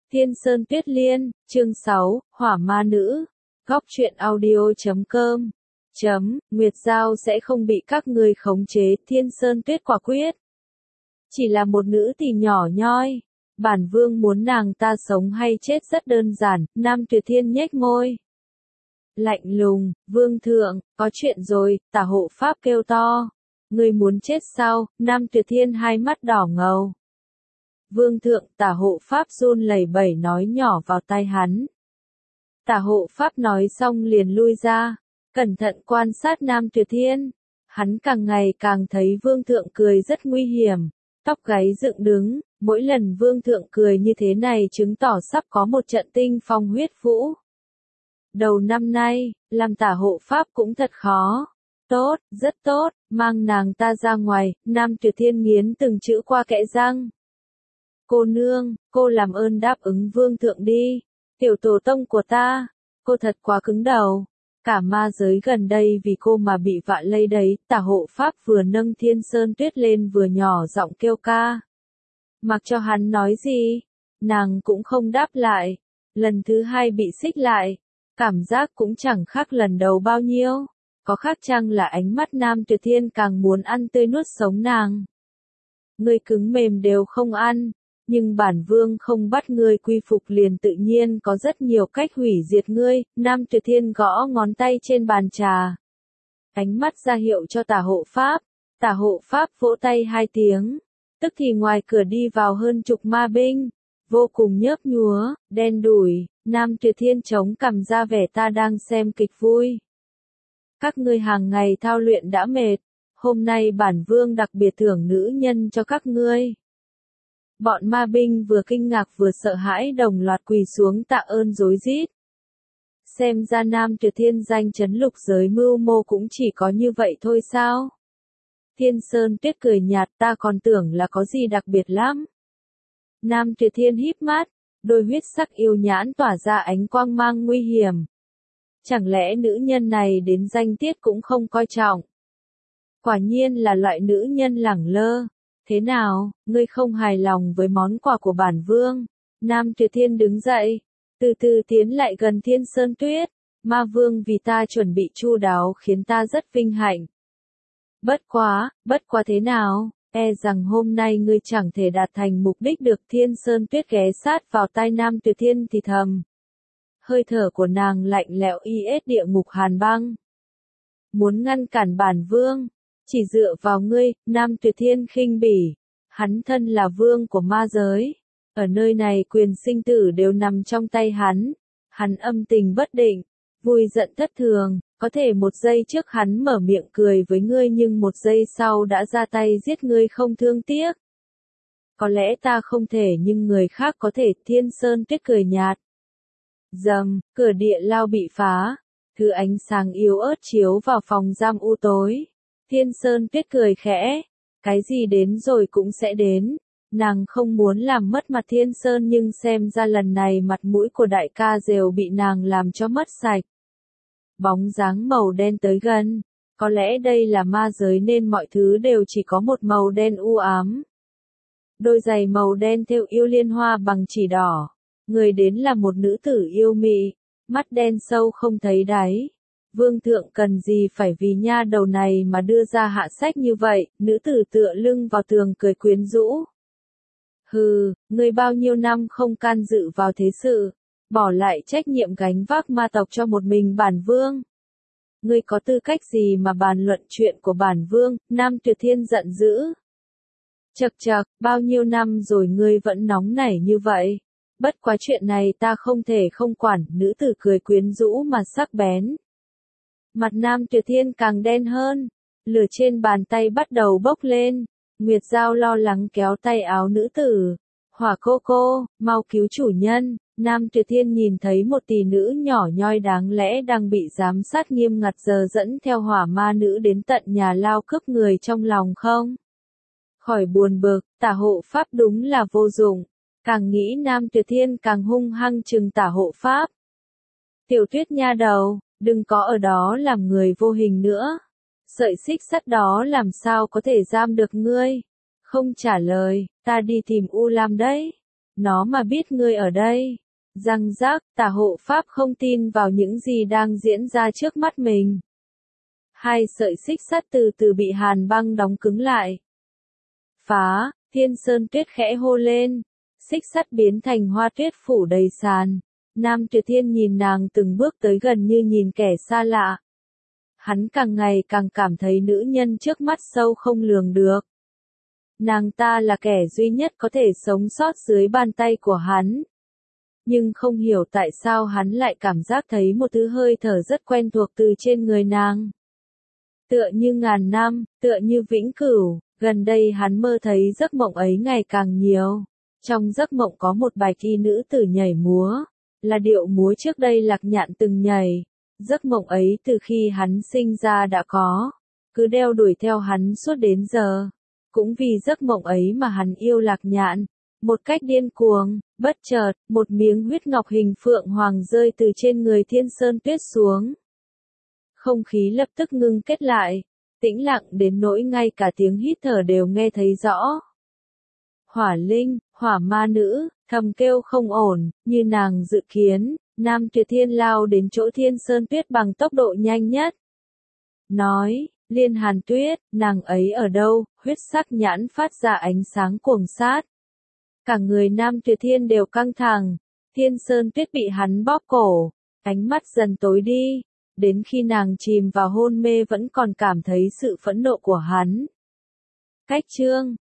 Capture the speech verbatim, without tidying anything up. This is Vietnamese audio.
Thiên Sơn Tuyết Liên, chương sáu, Hỏa Ma Nữ, Góc truyện audio chấm com, chấm, Nguyệt Giao sẽ không bị các ngươi khống chế, Thiên Sơn Tuyết quả quyết. Chỉ là một nữ thì nhỏ nhoi, bản vương muốn nàng ta sống hay chết rất đơn giản, Nam Tuyệt Thiên nhếch môi. Lạnh lùng, vương thượng, có chuyện rồi, Tả hộ pháp kêu to. Ngươi muốn chết sao, Nam Tuyệt Thiên hai mắt đỏ ngầu. Vương thượng, Tả hộ pháp run lẩy bẩy nói nhỏ vào tai hắn. Tả hộ pháp nói xong liền lui ra, cẩn thận quan sát Nam Tuyệt Thiên. Hắn càng ngày càng thấy vương thượng cười rất nguy hiểm, tóc gáy dựng đứng, mỗi lần vương thượng cười như thế này chứng tỏ sắp có một trận tinh phong huyết vũ. Đầu năm nay, làm Tả hộ pháp cũng thật khó. Tốt, rất tốt, mang nàng ta ra ngoài, Nam Tuyệt Thiên nghiến từng chữ qua kẽ răng. Cô nương, cô làm ơn đáp ứng vương thượng đi, tiểu tổ tông của ta, cô thật quá cứng đầu. Cả ma giới gần đây vì cô mà bị vạ lây đấy, Tả hộ pháp vừa nâng Thiên Sơn Tuyết lên vừa nhỏ giọng kêu ca. Mặc cho hắn nói gì, nàng cũng không đáp lại, lần thứ hai bị xích lại, cảm giác cũng chẳng khác lần đầu bao nhiêu. Có khác chăng là ánh mắt Nam Tuyệt Thiên càng muốn ăn tươi nuốt sống nàng. Ngươi cứng mềm đều không ăn, nhưng bản vương không bắt ngươi quy phục liền tự nhiên có rất nhiều cách hủy diệt ngươi, Nam Tuyệt Thiên gõ ngón tay trên bàn trà. Ánh mắt ra hiệu cho Tả hộ pháp, Tả hộ pháp vỗ tay hai tiếng, tức thì ngoài cửa đi vào hơn chục ma binh, vô cùng nhớp nhúa, đen đủi, Nam Tuyệt Thiên chống cằm ra vẻ ta đang xem kịch vui. Các ngươi hàng ngày thao luyện đã mệt, hôm nay bản vương đặc biệt thưởng nữ nhân cho các ngươi. Bọn ma binh vừa kinh ngạc vừa sợ hãi đồng loạt quỳ xuống tạ ơn rối rít. Xem ra Nam Tuyệt Thiên danh chấn lục giới mưu mô cũng chỉ có như vậy thôi sao? Thiên Sơn Tuyết cười nhạt, ta còn tưởng là có gì đặc biệt lắm. Nam Tuyệt Thiên híp mắt, đôi huyết sắc yêu nhãn tỏa ra ánh quang mang nguy hiểm. Chẳng lẽ nữ nhân này đến danh tiết cũng không coi trọng? Quả nhiên là loại nữ nhân lẳng lơ. Thế nào, ngươi không hài lòng với món quà của bản vương? Nam Tuyệt Thiên đứng dậy, từ từ tiến lại gần Thiên Sơn Tuyết. Ma vương vì ta chuẩn bị chu đáo khiến ta rất vinh hạnh. Bất quá, bất quá thế nào, e rằng hôm nay ngươi chẳng thể đạt thành mục đích được. Thiên Sơn Tuyết ghé sát vào tai Nam Tuyệt Thiên thì thầm. Hơi thở của nàng lạnh lẽo y ết địa ngục hàn băng. Muốn ngăn cản bản vương, chỉ dựa vào ngươi, Nam Tuyệt Thiên khinh bỉ. Hắn thân là vương của ma giới. Ở nơi này quyền sinh tử đều nằm trong tay hắn. Hắn âm tình bất định, vui giận thất thường. Có thể một giây trước hắn mở miệng cười với ngươi nhưng một giây sau đã ra tay giết ngươi không thương tiếc. Có lẽ ta không thể nhưng người khác có thể. Thiên Sơn Tuyết cười nhạt. Dầm, cửa địa lao bị phá. Thứ ánh sáng yếu ớt chiếu vào phòng giam u tối. Thiên Sơn Tuyết cười khẽ. Cái gì đến rồi cũng sẽ đến. Nàng không muốn làm mất mặt Thiên Sơn nhưng xem ra lần này mặt mũi của đại ca đều bị nàng làm cho mất sạch. Bóng dáng màu đen tới gần. Có lẽ đây là ma giới nên mọi thứ đều chỉ có một màu đen u ám. Đôi giày màu đen thêu yêu liên hoa bằng chỉ đỏ. Người đến là một nữ tử yêu mị, mắt đen sâu không thấy đáy. Vương thượng cần gì phải vì nha đầu này mà đưa ra hạ sách như vậy, nữ tử tựa lưng vào tường cười quyến rũ. Hừ, ngươi bao nhiêu năm không can dự vào thế sự, bỏ lại trách nhiệm gánh vác ma tộc cho một mình bản vương. Ngươi có tư cách gì mà bàn luận chuyện của bản vương, Nam Tuyệt Thiên giận dữ. Chậc chậc, bao nhiêu năm rồi ngươi vẫn nóng nảy như vậy. Bất quá chuyện này ta không thể không quản, nữ tử cười quyến rũ mà sắc bén. Mặt Nam Tuyệt Thiên càng đen hơn, lửa trên bàn tay bắt đầu bốc lên, Nguyệt Giao lo lắng kéo tay áo nữ tử. Hỏa cô cô, mau cứu chủ nhân, Nam Tuyệt Thiên nhìn thấy một tỷ nữ nhỏ nhoi đáng lẽ đang bị giám sát nghiêm ngặt giờ dẫn theo hỏa ma nữ đến tận nhà lao cướp người trong lòng không? Khỏi buồn bực, Tả hộ pháp đúng là vô dụng. Càng nghĩ Nam Tuyệt Thiên càng hung hăng trừng Tả hộ pháp. Tiểu Tuyết nha đầu, đừng có ở đó làm người vô hình nữa. Sợi xích sắt đó làm sao có thể giam được ngươi? Không trả lời, ta đi tìm U Lam đấy. nó mà biết ngươi ở đây. Răng rác, Tả hộ pháp không tin vào những gì đang diễn ra trước mắt mình. Hai sợi xích sắt từ từ bị hàn băng đóng cứng lại. Phá, Thiên Sơn Tuyết khẽ hô lên. Xích sắt biến thành hoa tuyết phủ đầy sàn. Nam Tuyệt Thiên nhìn nàng từng bước tới gần như nhìn kẻ xa lạ. Hắn càng ngày càng cảm thấy nữ nhân trước mắt sâu không lường được. Nàng ta là kẻ duy nhất có thể sống sót dưới bàn tay của hắn. Nhưng không hiểu tại sao hắn lại cảm giác thấy một thứ hơi thở rất quen thuộc từ trên người nàng. Tựa như ngàn năm, tựa như vĩnh cửu, gần đây hắn mơ thấy giấc mộng ấy ngày càng nhiều. Trong giấc mộng có một bạch y nữ tử nhảy múa, là điệu múa trước đây Lạc Nhạn từng nhảy. Giấc mộng ấy từ khi hắn sinh ra đã có, cứ đeo đuổi theo hắn suốt đến giờ. Cũng vì giấc mộng ấy mà hắn yêu Lạc Nhạn, một cách điên cuồng. Bất chợt, một miếng huyết ngọc hình phượng hoàng rơi từ trên người Thiên Sơn Tuyết xuống. Không khí lập tức ngưng kết lại, tĩnh lặng đến nỗi ngay cả tiếng hít thở đều nghe thấy rõ. Hỏa linh, hỏa ma nữ, thầm kêu không ổn, như nàng dự kiến, Nam Tuyệt Thiên lao đến chỗ Thiên Sơn Tuyết bằng tốc độ nhanh nhất. Nói, Liên Hàn Tuyết, nàng ấy ở đâu? Huyết sắc nhãn phát ra ánh sáng cuồng sát. Cả người Nam Tuyệt Thiên đều căng thẳng, Thiên Sơn Tuyết bị hắn bóp cổ, ánh mắt dần tối đi, đến khi nàng chìm vào hôn mê vẫn còn cảm thấy sự phẫn nộ của hắn. Cách chương